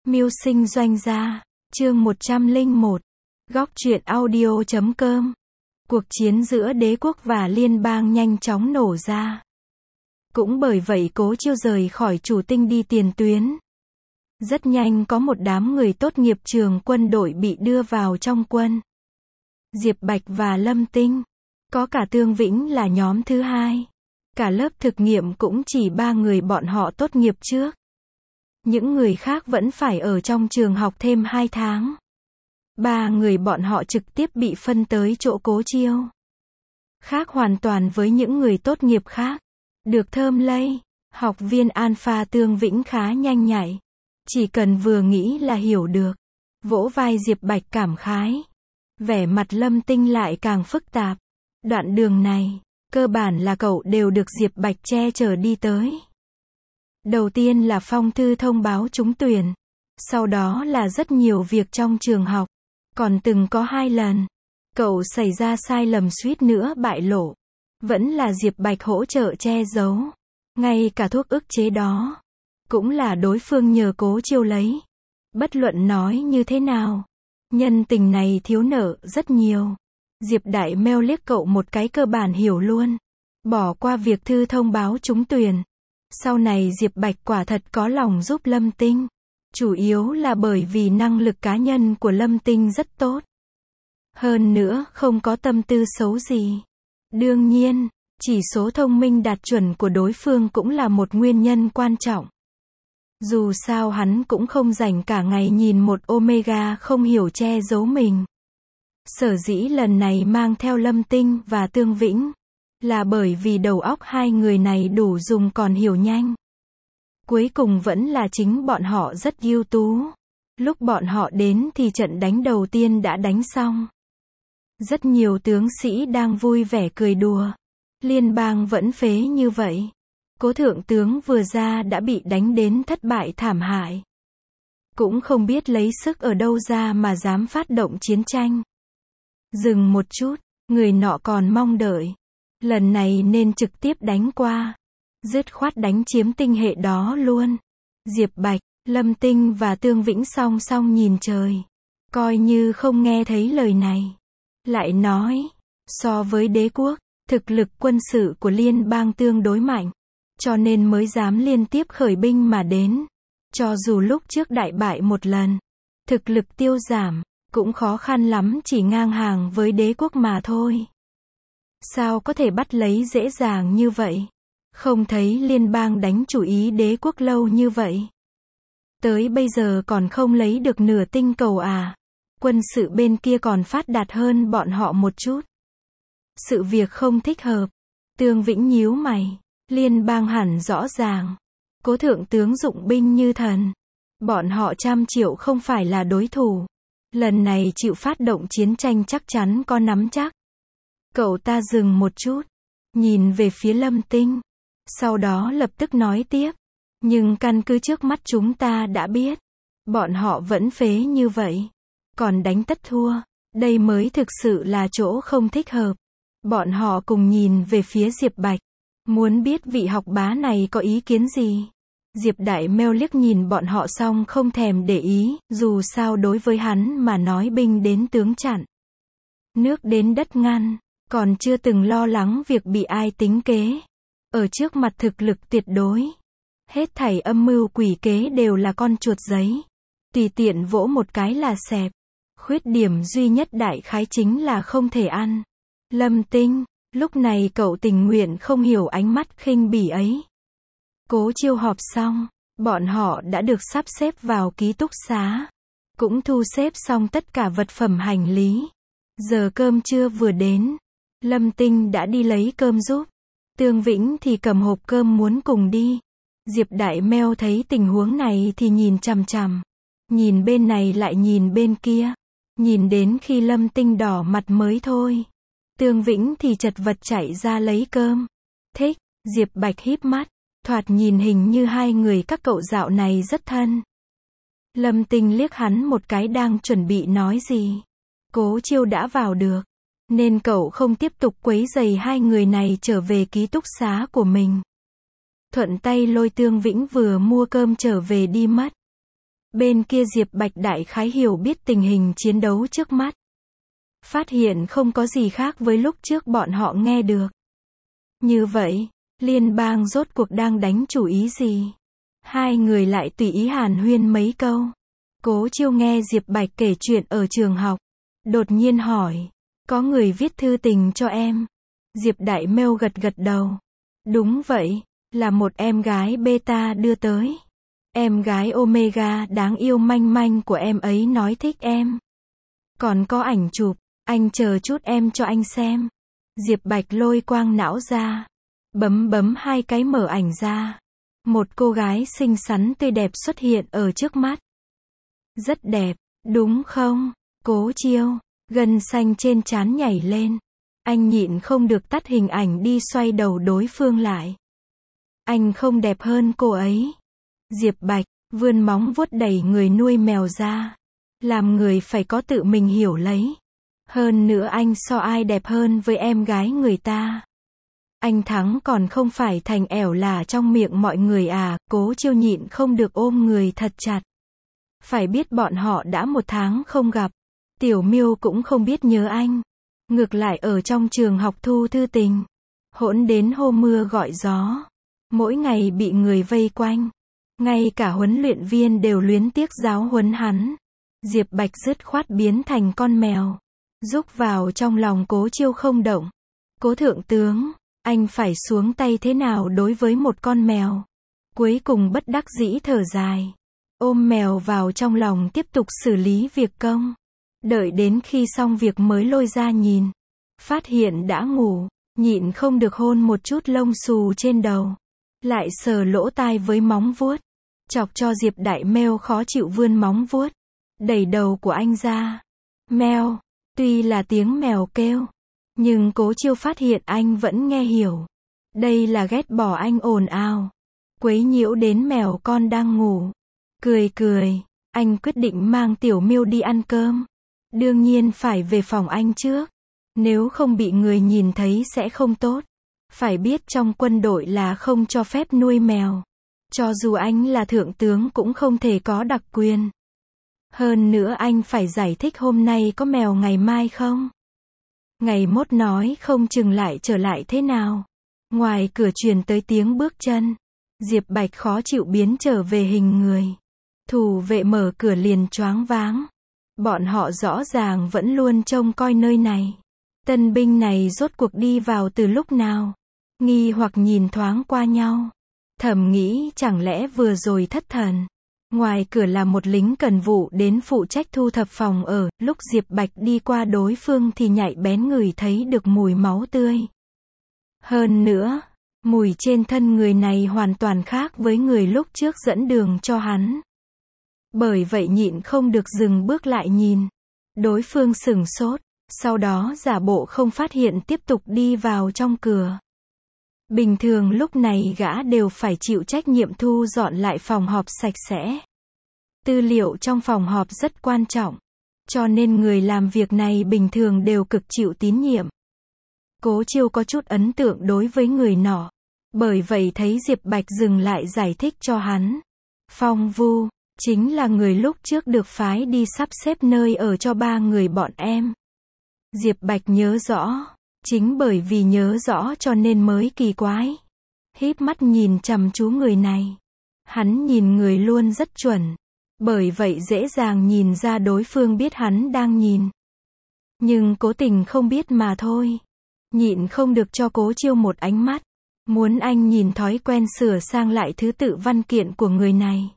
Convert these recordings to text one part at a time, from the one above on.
Mưu sinh doanh gia, chương 101, góc truyện audio.com. Cuộc chiến giữa đế quốc và liên bang nhanh chóng nổ ra. Cũng bởi vậy Cố Chiêu rời khỏi Chủ Tinh đi tiền tuyến. Rất nhanh có một đám người tốt nghiệp trường quân đội bị đưa vào trong quân. Diệp Bạch và Lâm Tinh. Có cả Tương Vĩnh là nhóm thứ hai. Cả lớp thực nghiệm cũng chỉ 3 người bọn họ tốt nghiệp trước. Những người khác vẫn phải ở trong trường học thêm 2 tháng. 3 người bọn họ trực tiếp bị phân tới chỗ Cố Chiêu. Khác hoàn toàn với những người tốt nghiệp khác. Được thơm lây, học viên Alpha Tương Vĩnh khá nhanh nhạy. Chỉ cần vừa nghĩ là hiểu được. Vỗ vai Diệp Bạch cảm khái. Vẻ mặt Lâm Tinh lại càng phức tạp. Đoạn đường này, cơ bản là cậu đều được Diệp Bạch che chở đi tới. Đầu tiên là phong thư thông báo trúng tuyển. Sau đó là rất nhiều việc trong trường học. Còn từng có 2 lần, cậu xảy ra sai lầm suýt nữa bại lộ. Vẫn là Diệp Bạch hỗ trợ che giấu. Ngay cả thuốc ức chế đó, cũng là đối phương nhờ Cố Chiêu lấy. Bất luận nói như thế nào, nhân tình này thiếu nợ rất nhiều. Diệp Đại Meo liếc cậu một cái cơ bản hiểu luôn. Bỏ qua việc thư thông báo trúng tuyển. Sau này Diệp Bạch quả thật có lòng giúp Lâm Tinh. Chủ yếu là bởi vì năng lực cá nhân của Lâm Tinh rất tốt. Hơn nữa, không có tâm tư xấu gì. Đương nhiên, chỉ số thông minh đạt chuẩn của đối phương cũng là một nguyên nhân quan trọng. Dù sao hắn cũng không rảnh cả ngày nhìn một Omega không hiểu che giấu mình. Sở dĩ lần này mang theo Lâm Tinh và Tương Vĩnh, là bởi vì đầu óc 2 người này đủ dùng còn hiểu nhanh. Cuối cùng vẫn là chính bọn họ rất ưu tú. Lúc bọn họ đến thì trận đánh đầu tiên đã đánh xong. Rất nhiều tướng sĩ đang vui vẻ cười đùa. Liên bang vẫn phế như vậy. Cố thượng tướng vừa ra đã bị đánh đến thất bại thảm hại. Cũng không biết lấy sức ở đâu ra mà dám phát động chiến tranh. Dừng một chút, người nọ còn mong đợi. Lần này nên trực tiếp đánh qua. Dứt khoát đánh chiếm tinh hệ đó luôn. Diệp Bạch, Lâm Tinh và Tương Vĩnh song song nhìn trời. Coi như không nghe thấy lời này. Lại nói, so với đế quốc, thực lực quân sự của liên bang tương đối mạnh. Cho nên mới dám liên tiếp khởi binh mà đến. Cho dù lúc trước đại bại một lần, thực lực tiêu giảm, cũng khó khăn lắm chỉ ngang hàng với đế quốc mà thôi. Sao có thể bắt lấy dễ dàng như vậy? Không thấy liên bang đánh chủ ý đế quốc lâu như vậy. Tới bây giờ còn không lấy được nửa tinh cầu à? Quân sự bên kia còn phát đạt hơn bọn họ một chút. Sự việc không thích hợp. Tương Vĩnh nhíu mày. Liên bang hẳn rõ ràng. Cố thượng tướng dụng binh như thần. Bọn họ 100 triệu không phải là đối thủ. Lần này chịu phát động chiến tranh chắc chắn có nắm chắc. Cậu ta dừng một chút. Nhìn về phía Lâm Tinh. Sau đó lập tức nói tiếp. Nhưng căn cứ trước mắt chúng ta đã biết. Bọn họ vẫn phế như vậy. Còn đánh tất thua. Đây mới thực sự là chỗ không thích hợp. Bọn họ cùng nhìn về phía Diệp Bạch. Muốn biết vị học bá này có ý kiến gì. Diệp Đại Meo liếc nhìn bọn họ xong không thèm để ý. Dù sao đối với hắn mà nói binh đến tướng chặn. Nước đến đất ngăn. Còn chưa từng lo lắng việc bị ai tính kế. Ở trước mặt thực lực tuyệt đối. Hết thảy âm mưu quỷ kế đều là con chuột giấy. Tùy tiện vỗ một cái là xẹp. Khuyết điểm duy nhất đại khái chính là không thể ăn. Lâm Tinh, lúc này cậu tình nguyện không hiểu ánh mắt khinh bỉ ấy. Cố Chiêu họp xong, bọn họ đã được sắp xếp vào ký túc xá. Cũng thu xếp xong tất cả vật phẩm hành lý. Giờ cơm trưa vừa đến. Lâm Tinh đã đi lấy cơm giúp. Tương Vĩnh thì cầm hộp cơm muốn cùng đi. Diệp Đại Meo thấy tình huống này thì nhìn chằm chằm. Nhìn bên này lại nhìn bên kia. Nhìn đến khi Lâm Tinh đỏ mặt mới thôi. Tương Vĩnh thì chật vật chạy ra lấy cơm. Thích, Diệp Bạch híp mắt. Thoạt nhìn hình như 2 người các cậu dạo này rất thân. Lâm Tinh liếc hắn một cái đang chuẩn bị nói gì. Cố Chiêu đã vào được. Nên cậu không tiếp tục quấy rầy 2 người này trở về ký túc xá của mình. Thuận tay lôi Tương Vĩnh vừa mua cơm trở về đi mất. Bên kia Diệp Bạch đại khái hiểu biết tình hình chiến đấu trước mắt. Phát hiện không có gì khác với lúc trước bọn họ nghe được. Như vậy, liên bang rốt cuộc đang đánh chủ ý gì? Hai người lại tùy ý hàn huyên mấy câu. Cố Chiêu nghe Diệp Bạch kể chuyện ở trường học. Đột nhiên hỏi, có người viết thư tình cho em? Diệp Đại Mêu gật gật đầu. Đúng vậy, là một em gái beta đưa tới. Em gái Omega đáng yêu manh manh của em ấy nói thích em. Còn có ảnh chụp, anh chờ chút em cho anh xem. Diệp Bạch lôi quang não ra. Bấm hai cái mở ảnh ra. Một cô gái xinh xắn tươi đẹp xuất hiện ở trước mắt. Rất đẹp, đúng không? Cố Chiêu, gân xanh trên trán nhảy lên. Anh nhịn không được tắt hình ảnh đi xoay đầu đối phương lại. Anh không đẹp hơn cô ấy. Diệp Bạch, vươn móng vuốt đẩy người nuôi mèo ra. Làm người phải có tự mình hiểu lấy. Hơn nữa anh so ai đẹp hơn với em gái người ta. Anh thắng còn không phải thành ẻo là trong miệng mọi người à? Cố Chiêu nhịn không được ôm người thật chặt. Phải biết bọn họ đã 1 tháng không gặp. Tiểu Miêu cũng không biết nhớ anh. Ngược lại ở trong trường học thu thư tình. Hỗn đến hô mưa gọi gió. Mỗi ngày bị người vây quanh. Ngay cả huấn luyện viên đều luyến tiếc giáo huấn hắn. Diệp Bạch dứt khoát biến thành con mèo. Rúc vào trong lòng Cố Chiêu không động. Cố thượng tướng, anh phải xuống tay thế nào đối với một con mèo? Cuối cùng bất đắc dĩ thở dài. Ôm mèo vào trong lòng tiếp tục xử lý việc công. Đợi đến khi xong việc mới lôi ra nhìn. Phát hiện đã ngủ, nhịn không được hôn một chút lông xù trên đầu. Lại sờ lỗ tai với móng vuốt. Chọc cho Diệp Đại Mêu khó chịu vươn móng vuốt. Đẩy đầu của anh ra. Mèo, tuy là tiếng mèo kêu. Nhưng Cố Chiêu phát hiện anh vẫn nghe hiểu. Đây là ghét bỏ anh ồn ào. Quấy nhiễu đến mèo con đang ngủ. Cười, anh quyết định mang Tiểu Miêu đi ăn cơm. Đương nhiên phải về phòng anh trước. Nếu không bị người nhìn thấy sẽ không tốt. Phải biết trong quân đội là không cho phép nuôi mèo. Cho dù anh là thượng tướng cũng không thể có đặc quyền. Hơn nữa anh phải giải thích hôm nay có mèo ngày mai không. Ngày mốt nói không chừng lại trở lại thế nào. Ngoài cửa truyền tới tiếng bước chân. Diệp Bạch khó chịu biến trở về hình người. Thủ vệ mở cửa liền choáng váng. Bọn họ rõ ràng vẫn luôn trông coi nơi này. Tân binh này rốt cuộc đi vào từ lúc nào? Nghi hoặc nhìn thoáng qua nhau. Thầm nghĩ chẳng lẽ vừa rồi thất thần. Ngoài cửa là một lính cần vụ đến phụ trách thu thập phòng ở. Lúc Diệp Bạch đi qua đối phương thì nhạy bén ngửi thấy được mùi máu tươi. Hơn nữa, mùi trên thân người này hoàn toàn khác với người lúc trước dẫn đường cho hắn. Bởi vậy nhịn không được dừng bước lại nhìn. Đối phương sửng sốt, sau đó giả bộ không phát hiện tiếp tục đi vào trong cửa. Bình thường lúc này gã đều phải chịu trách nhiệm thu dọn lại phòng họp sạch sẽ. Tư liệu trong phòng họp rất quan trọng, cho nên người làm việc này bình thường đều cực chịu tín nhiệm. Cố Chiêu có chút ấn tượng đối với người nọ. Bởi vậy thấy Diệp Bạch dừng lại giải thích cho hắn. Phong Vu, chính là người lúc trước được phái đi sắp xếp nơi ở cho 3 người bọn em. Diệp Bạch nhớ rõ. Chính bởi vì nhớ rõ cho nên mới kỳ quái. Híp mắt nhìn chằm chú người này. Hắn nhìn người luôn rất chuẩn. Bởi vậy dễ dàng nhìn ra đối phương biết hắn đang nhìn. Nhưng cố tình không biết mà thôi. Nhịn không được cho Cố Chiêu một ánh mắt. Muốn anh nhìn thói quen sửa sang lại thứ tự văn kiện của người này.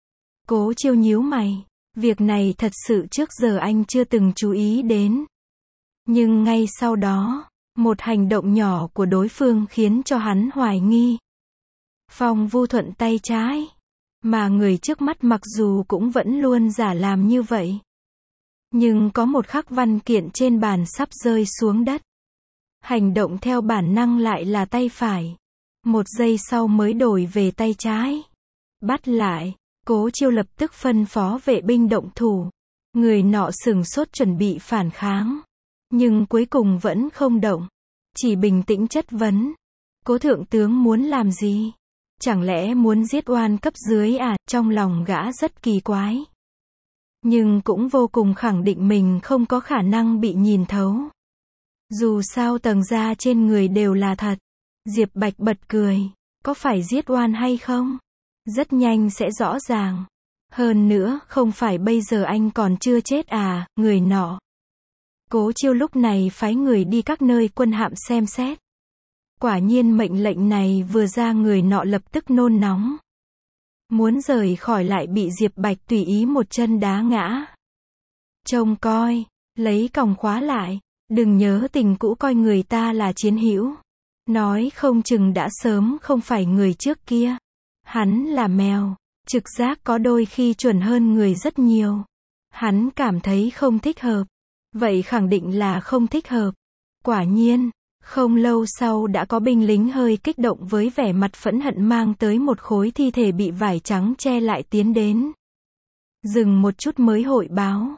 Cố Chiêu nhíu mày. Việc này thật sự trước giờ anh chưa từng chú ý đến. Nhưng ngay sau đó, một hành động nhỏ của đối phương khiến cho hắn hoài nghi. Phong Vu thuận tay trái. Mà người trước mắt mặc dù cũng vẫn luôn giả làm như vậy. Nhưng có một khắc văn kiện trên bàn sắp rơi xuống đất. Hành động theo bản năng lại là tay phải. 1 giây sau mới đổi về tay trái. Bắt lại, Cố Chiêu lập tức phân phó vệ binh động thủ. Người nọ sửng sốt chuẩn bị phản kháng. Nhưng cuối cùng vẫn không động. Chỉ bình tĩnh chất vấn. Cố thượng tướng muốn làm gì? Chẳng lẽ muốn giết oan cấp dưới à, trong lòng gã rất kỳ quái. Nhưng cũng vô cùng khẳng định mình không có khả năng bị nhìn thấu. Dù sao tầng da trên người đều là thật. Diệp Bạch bật cười. Có phải giết oan hay không? Rất nhanh sẽ rõ ràng. Hơn nữa, không phải bây giờ anh còn chưa chết à, người nọ. Cố Chiêu lúc này phái người đi các nơi quân hạm xem xét. Quả nhiên mệnh lệnh này vừa ra người nọ lập tức nôn nóng. Muốn rời khỏi lại bị Diệp Bạch tùy ý một chân đá ngã. Trông coi, lấy còng khóa lại, đừng nhớ tình cũ coi người ta là chiến hữu. Nói không chừng đã sớm không phải người trước kia. Hắn là mèo, trực giác có đôi khi chuẩn hơn người rất nhiều. Hắn cảm thấy không thích hợp. Vậy khẳng định là không thích hợp. Quả nhiên, không lâu sau đã có binh lính hơi kích động với vẻ mặt phẫn hận mang tới một khối thi thể bị vải trắng che lại tiến đến. Dừng một chút mới hội báo.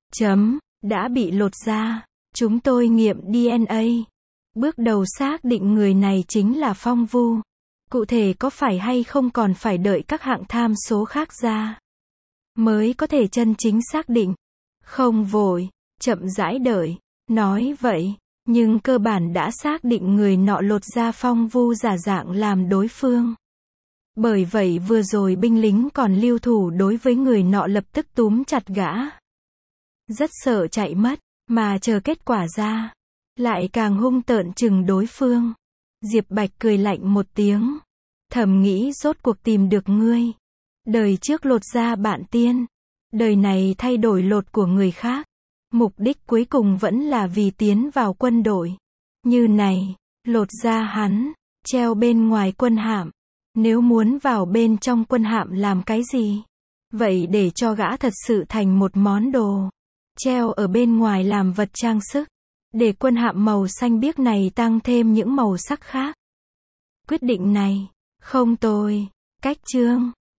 Đã bị lột da. Chúng tôi nghiệm DNA. Bước đầu xác định người này chính là Phong Vu. Cụ thể có phải hay không còn phải đợi các hạng tham số khác ra mới có thể chân chính xác định. Không vội, chậm rãi đợi. Nói vậy, nhưng cơ bản đã xác định người nọ lột da Phong Vu giả dạng làm đối phương. Bởi vậy vừa rồi binh lính còn lưu thủ đối với người nọ lập tức túm chặt gã. Rất sợ chạy mất, mà chờ kết quả ra, lại càng hung tợn chừng đối phương. Diệp Bạch cười lạnh một tiếng. Thầm nghĩ rốt cuộc tìm được ngươi. Đời trước lột da bạn tiên. Đời này thay đổi lột của người khác. Mục đích cuối cùng vẫn là vì tiến vào quân đội. Như này, lột da hắn, treo bên ngoài quân hạm. Nếu muốn vào bên trong quân hạm làm cái gì? Vậy để cho gã thật sự thành một món đồ. Treo ở bên ngoài làm vật trang sức. Để quân hạm màu xanh biếc này tăng thêm những màu sắc khác. Quyết định này, không tồi. Cách chương